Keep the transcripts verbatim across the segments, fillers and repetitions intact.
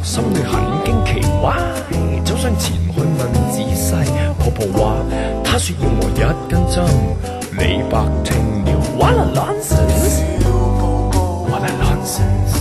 心裏很驚奇，哇！走上前去問仔細，婆婆話：她說要我一根針。李白聽了 ，What a nonsense！What a nonsense！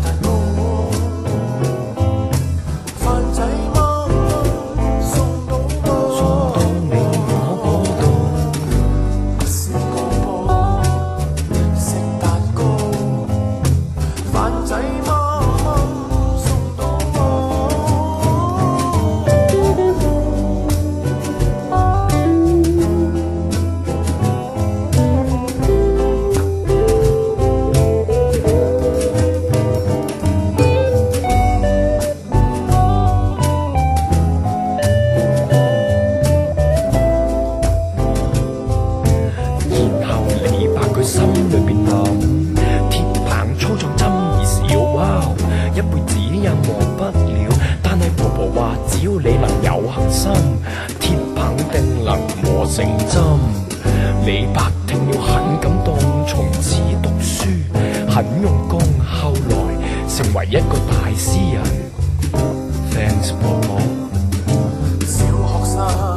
心裏邊諗，鐵棒粗壯針已少，哇！一輩子也忘不了。但係婆婆話，只要你能有恒心，鐵棒定能磨成針。李白聽了很感動，從此讀書很用功，後來成為一個大詩人。Thanks 婆婆。小學生。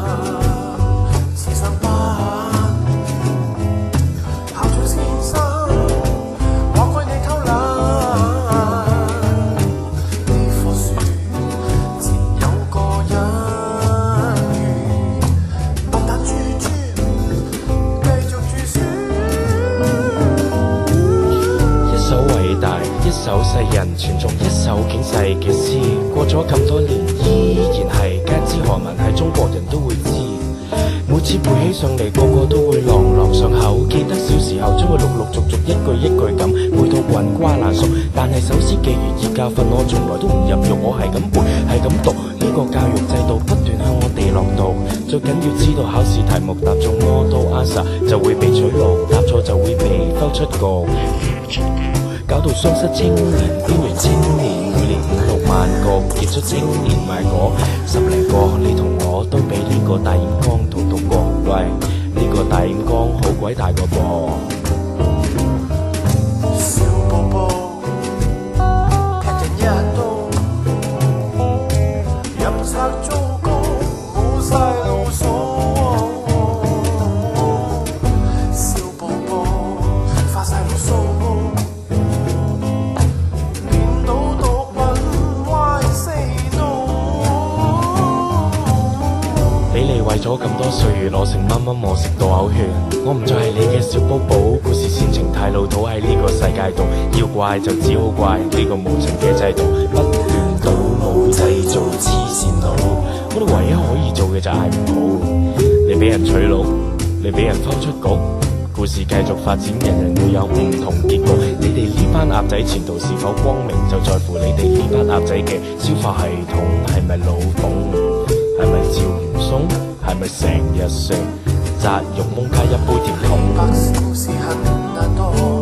一首世人傳頌一首警世嘅詩，過咗咁多年依然係皆知韓文，係中國人都會知。每次背起上嚟，個個都會朗朗上口。記得小時候將佢陸陸續續一句一句咁背到滾瓜爛熟，但係首詩記如易教訓，我從來都唔入肉，我係咁背係咁讀。呢、這個教育制度不斷向我哋落道，最緊要知道考試題目答中 model answer 就會被取錄，答錯就會被拋出局。搞到雙失青年，邊緣青年，每年五六萬個傑出青年賣果十零個，你同我都俾呢個大染缸荼毒過。喂，呢、這個大染缸好鬼大個噃。小寶寶踢人一刀，入冊糟糕，冇晒路數。小寶寶發晒牢騷。為咗咁多歲月，攞成蚊蚊我食到嘔血。我唔再係你嘅小寶寶，故事煽情太老土，喺呢個世界度，要怪就只好怪呢個無情嘅制度，不斷倒模製造黐線佬。我哋唯一可以做嘅就嗌唔好。你俾人取錄，你俾人拋出局，故事繼續發展，人人會有唔同結局。你哋呢班鴨仔前途是否光明，就在乎你哋呢班鴨仔嘅消化系統係咪老馮，係咪趙元松？係咪成日食雜肉蒙加一杯甜筒？